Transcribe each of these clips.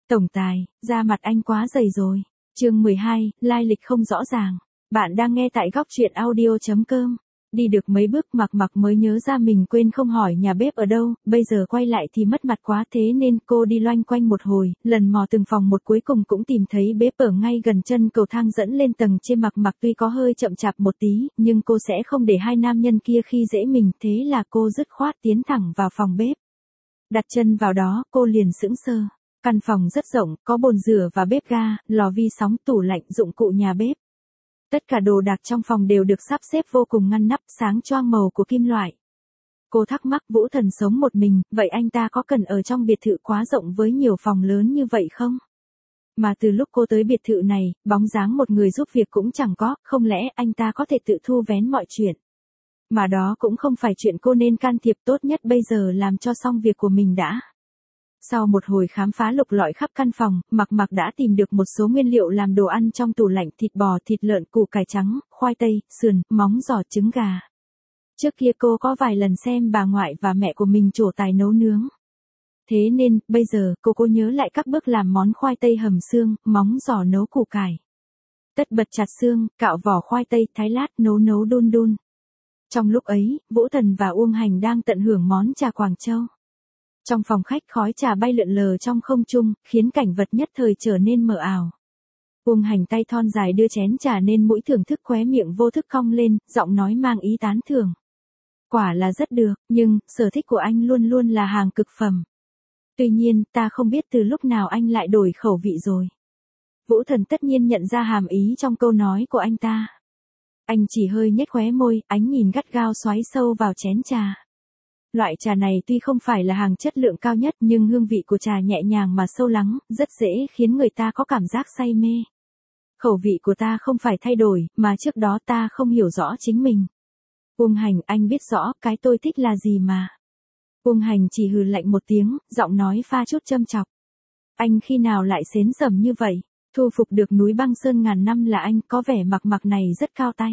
Tổng tài, da mặt anh quá dày rồi. Chương 12, lai lịch không rõ ràng. Bạn đang nghe tại góc truyện audio.com. Đi được mấy bước Mặc Mặc mới nhớ ra mình quên không hỏi nhà bếp ở đâu, bây giờ quay lại thì mất mặt quá, thế nên cô đi loanh quanh một hồi, lần mò từng phòng một, cuối cùng cũng tìm thấy bếp ở ngay gần chân cầu thang dẫn lên tầng trên. Mặc Mặc tuy có hơi chậm chạp một tí, nhưng cô sẽ không để hai nam nhân kia khi dễ mình, thế là cô dứt khoát tiến thẳng vào phòng bếp. Đặt chân vào đó, cô liền sững sờ. Căn phòng rất rộng, có bồn rửa và bếp ga, lò vi sóng, tủ lạnh, dụng cụ nhà bếp. Tất cả đồ đạc trong phòng đều được sắp xếp vô cùng ngăn nắp, sáng choang màu của kim loại. Cô thắc mắc, Vũ Thần sống một mình, vậy anh ta có cần ở trong biệt thự quá rộng với nhiều phòng lớn như vậy không? Mà từ lúc cô tới biệt thự này, bóng dáng một người giúp việc cũng chẳng có, không lẽ anh ta có thể tự thu vén mọi chuyện? Mà đó cũng không phải chuyện cô nên can thiệp, tốt nhất bây giờ làm cho xong việc của mình đã. Sau một hồi khám phá lục lọi khắp căn phòng, Mặc Mặc đã tìm được một số nguyên liệu làm đồ ăn trong tủ lạnh: thịt bò, thịt lợn, củ cải trắng, khoai tây, sườn, móng giò, trứng gà. Trước kia cô có vài lần xem bà ngoại và mẹ của mình trổ tài nấu nướng. Thế nên, bây giờ, cô nhớ lại các bước làm món khoai tây hầm xương, móng giò nấu củ cải. Tất bật chặt xương, cạo vỏ khoai tây, thái lát, nấu đun đun. Trong lúc ấy, Vũ Thần và Uông Hành đang tận hưởng món trà Quảng Châu. Trong phòng khách, khói trà bay lượn lờ trong không trung, khiến cảnh vật nhất thời trở nên mờ ảo. Uông Hành tay thon dài đưa chén trà lên mũi thưởng thức, khóe miệng vô thức cong lên, giọng nói mang ý tán thưởng. Quả là rất được, nhưng, sở thích của anh luôn luôn là hàng cực phẩm. Tuy nhiên, ta không biết từ lúc nào anh lại đổi khẩu vị rồi. Vũ Thần tất nhiên nhận ra hàm ý trong câu nói của anh ta. Anh chỉ hơi nhếch khóe môi, ánh nhìn gắt gao xoáy sâu vào chén trà. Loại trà này tuy không phải là hàng chất lượng cao nhất, nhưng hương vị của trà nhẹ nhàng mà sâu lắng, rất dễ khiến người ta có cảm giác say mê. Khẩu vị của ta không phải thay đổi, mà trước đó ta không hiểu rõ chính mình. Uông Hành, anh biết rõ cái tôi thích là gì mà. Uông Hành chỉ hừ lạnh một tiếng, giọng nói pha chút châm chọc. Anh khi nào lại xến sẩm như vậy? Thu phục được núi băng sơn ngàn năm là anh, có vẻ Mặc Mặc này rất cao tay.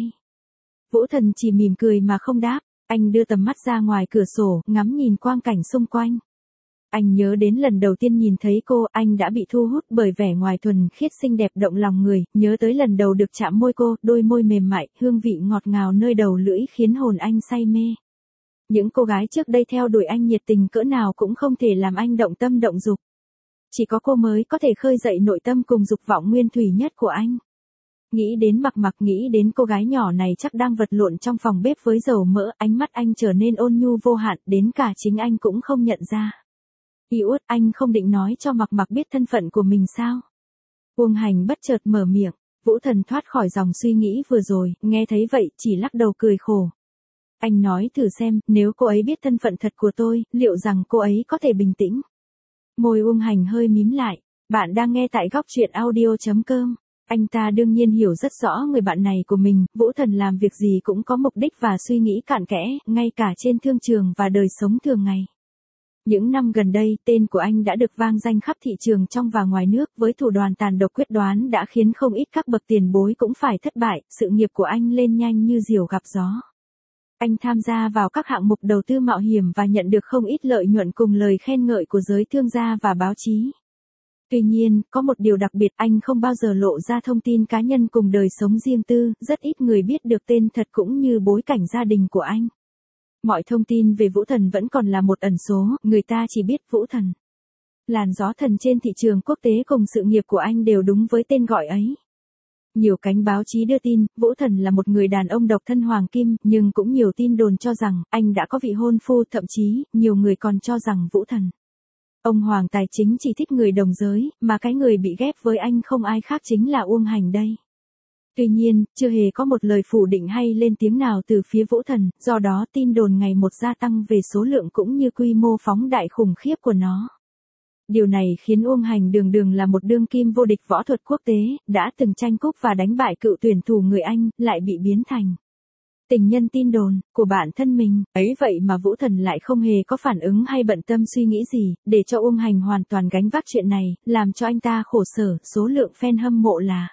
Vũ Thần chỉ mỉm cười mà không đáp. Anh đưa tầm mắt ra ngoài cửa sổ, ngắm nhìn quang cảnh xung quanh. Anh nhớ đến lần đầu tiên nhìn thấy cô, anh đã bị thu hút bởi vẻ ngoài thuần khiết xinh đẹp động lòng người, nhớ tới lần đầu được chạm môi cô, đôi môi mềm mại, hương vị ngọt ngào nơi đầu lưỡi khiến hồn anh say mê. Những cô gái trước đây theo đuổi anh nhiệt tình cỡ nào cũng không thể làm anh động tâm động dục. Chỉ có cô mới có thể khơi dậy nội tâm cùng dục vọng nguyên thủy nhất của anh. Nghĩ đến Mặc Mặc, nghĩ đến cô gái nhỏ này chắc đang vật lộn trong phòng bếp với dầu mỡ, ánh mắt anh trở nên ôn nhu vô hạn, đến cả chính anh cũng không nhận ra. Uất, anh không định nói cho Mặc Mặc biết thân phận của mình sao? Uông Hành bất chợt mở miệng. Vũ Thần thoát khỏi dòng suy nghĩ vừa rồi, nghe thấy vậy, chỉ lắc đầu cười khổ. Anh nói thử xem, nếu cô ấy biết thân phận thật của tôi, liệu rằng cô ấy có thể bình tĩnh? Môi Uông Hành hơi mím lại. Bạn đang nghe tại góc truyện audio.com. Anh ta đương nhiên hiểu rất rõ người bạn này của mình, Vũ Thần làm việc gì cũng có mục đích và suy nghĩ cặn kẽ, ngay cả trên thương trường và đời sống thường ngày. Những năm gần đây, tên của anh đã được vang danh khắp thị trường trong và ngoài nước, với thủ đoạn tàn độc quyết đoán đã khiến không ít các bậc tiền bối cũng phải thất bại, sự nghiệp của anh lên nhanh như diều gặp gió. Anh tham gia vào các hạng mục đầu tư mạo hiểm và nhận được không ít lợi nhuận cùng lời khen ngợi của giới thương gia và báo chí. Tuy nhiên, có một điều đặc biệt, anh không bao giờ lộ ra thông tin cá nhân cùng đời sống riêng tư, rất ít người biết được tên thật cũng như bối cảnh gia đình của anh. Mọi thông tin về Vũ Thần vẫn còn là một ẩn số, người ta chỉ biết Vũ Thần. Làn gió thần trên thị trường quốc tế cùng sự nghiệp của anh đều đúng với tên gọi ấy. Nhiều cánh báo chí đưa tin, Vũ Thần là một người đàn ông độc thân hoàng kim, nhưng cũng nhiều tin đồn cho rằng, anh đã có vị hôn phu, thậm chí, nhiều người còn cho rằng Vũ Thần. Ông Hoàng tài chính chỉ thích người đồng giới, mà cái người bị ghép với anh không ai khác chính là Uông Hành đây. Tuy nhiên, chưa hề có một lời phủ định hay lên tiếng nào từ phía Vũ Thần, do đó tin đồn ngày một gia tăng về số lượng cũng như quy mô phóng đại khủng khiếp của nó. Điều này khiến Uông Hành đường đường là một đương kim vô địch võ thuật quốc tế, đã từng tranh cúp và đánh bại cựu tuyển thủ người Anh, lại bị biến thành tình nhân tin đồn của bản thân mình. Ấy vậy mà Vũ Thần lại không hề có phản ứng hay bận tâm suy nghĩ gì, để cho Uông Hành hoàn toàn gánh vác chuyện này, làm cho anh ta khổ sở, số lượng fan hâm mộ là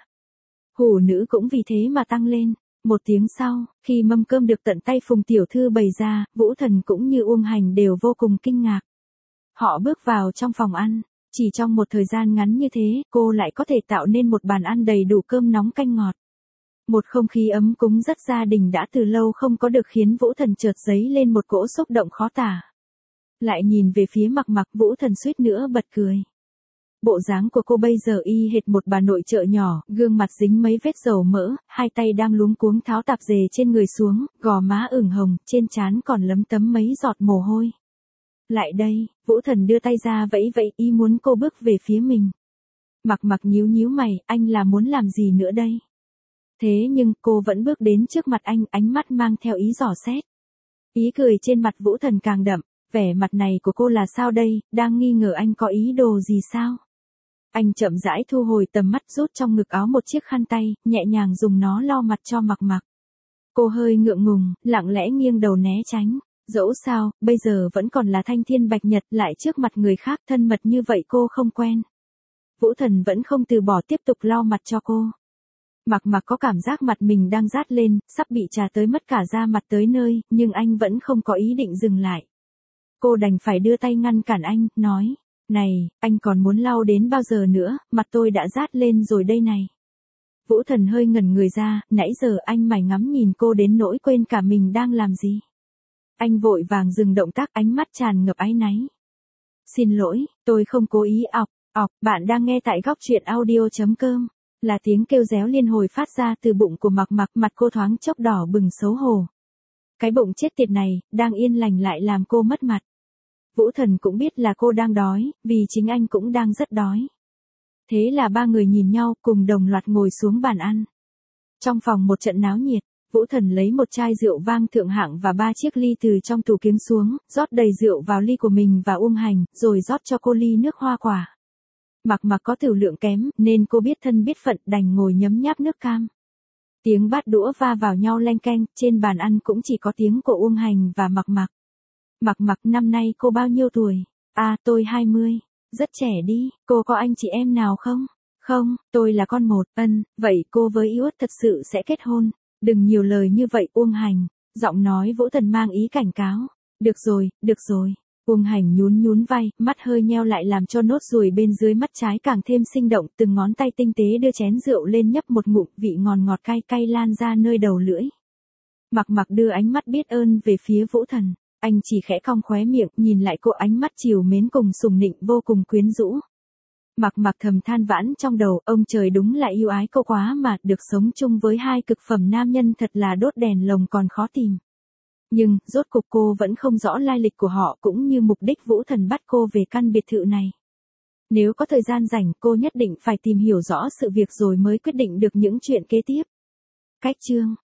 hủ nữ cũng vì thế mà tăng lên. Một tiếng sau, khi mâm cơm được tận tay Phùng tiểu thư bày ra, Vũ Thần cũng như Uông Hành đều vô cùng kinh ngạc. Họ bước vào trong phòng ăn. Chỉ trong một thời gian ngắn như thế, cô lại có thể tạo nên một bàn ăn đầy đủ cơm nóng canh ngọt. Một không khí ấm cúng rất gia đình đã từ lâu không có được khiến Vũ Thần chợt dấy lên một cỗ xúc động khó tả. Lại nhìn về phía Mặc Mặc, Vũ Thần suýt nữa bật cười. Bộ dáng của cô bây giờ y hệt một bà nội chợ nhỏ, gương mặt dính mấy vết dầu mỡ, hai tay đang luống cuống tháo tạp dề trên người xuống, gò má ửng hồng, trên trán còn lấm tấm mấy giọt mồ hôi. Lại đây, Vũ Thần đưa tay ra vẫy vẫy y muốn cô bước về phía mình. Mặc Mặc nhíu nhíu mày, anh là muốn làm gì nữa đây? Thế nhưng cô vẫn bước đến trước mặt anh, ánh mắt mang theo ý dò xét. Ý cười trên mặt Vũ Thần càng đậm, vẻ mặt này của cô là sao đây, đang nghi ngờ anh có ý đồ gì sao? Anh chậm rãi thu hồi tầm mắt, rút trong ngực áo một chiếc khăn tay, nhẹ nhàng dùng nó lau mặt cho Mặc Mặc. Cô hơi ngượng ngùng, lặng lẽ nghiêng đầu né tránh. Dẫu sao, bây giờ vẫn còn là thanh thiên bạch nhật, lại trước mặt người khác thân mật như vậy cô không quen. Vũ Thần vẫn không từ bỏ, tiếp tục lau mặt cho cô. Mặc Mặc có cảm giác mặt mình đang rát lên, sắp bị trà tới mất cả da mặt tới nơi, nhưng anh vẫn không có ý định dừng lại. Cô đành phải đưa tay ngăn cản anh, nói, này, anh còn muốn lau đến bao giờ nữa, mặt tôi đã rát lên rồi đây này. Vũ Thần hơi ngẩn người ra, nãy giờ anh mải ngắm nhìn cô đến nỗi quên cả mình đang làm gì. Anh vội vàng dừng động tác, ánh mắt tràn ngập áy náy. Xin lỗi, tôi không cố ý. Bạn đang nghe tại góc truyện audio.com. Là tiếng kêu réo liên hồi phát ra từ bụng của Mặc Mặc, mặt cô thoáng chốc đỏ bừng xấu hổ. Cái bụng chết tiệt này, đang yên lành lại làm cô mất mặt. Vũ Thần cũng biết là cô đang đói, vì chính anh cũng đang rất đói. Thế là ba người nhìn nhau, cùng đồng loạt ngồi xuống bàn ăn. Trong phòng một trận náo nhiệt, Vũ Thần lấy một chai rượu vang thượng hạng và 3 chiếc ly từ trong tủ kiếng xuống, rót đầy rượu vào ly của mình và Uông Hành, rồi rót cho cô ly nước hoa quả. Mặc Mặc có tửu lượng kém, nên cô biết thân biết phận, đành ngồi nhấm nháp nước cam. Tiếng bát đũa va vào nhau leng keng, trên bàn ăn cũng chỉ có tiếng của Uông Hành và Mặc Mặc. Mặc Mặc, năm nay cô bao nhiêu tuổi? À, tôi 20. Rất trẻ đi, cô có anh chị em nào không? Không, tôi là con một. Vậy cô với Iốt thật sự sẽ kết hôn? Đừng nhiều lời như vậy Uông Hành. Giọng nói Vũ Thần mang ý cảnh cáo. Được rồi. Uông Hành nhún nhún vai, mắt hơi nheo lại làm cho nốt ruồi bên dưới mắt trái càng thêm sinh động, từng ngón tay tinh tế đưa chén rượu lên nhấp một ngụm, vị ngọt ngọt cay cay lan ra nơi đầu lưỡi. Mặc Mặc đưa ánh mắt biết ơn về phía Vũ Thần, anh chỉ khẽ cong khóe miệng, nhìn lại cô, ánh mắt trìu mến cùng sùng nịnh vô cùng quyến rũ. Mặc Mặc thầm than vãn trong đầu, ông trời đúng là yêu ái cô quá mà, được sống chung với hai cực phẩm nam nhân thật là đốt đèn lồng còn khó tìm. Nhưng, rốt cuộc cô vẫn không rõ lai lịch của họ cũng như mục đích Vũ Thần bắt cô về căn biệt thự này. Nếu có thời gian rảnh, cô nhất định phải tìm hiểu rõ sự việc rồi mới quyết định được những chuyện kế tiếp. Cách chương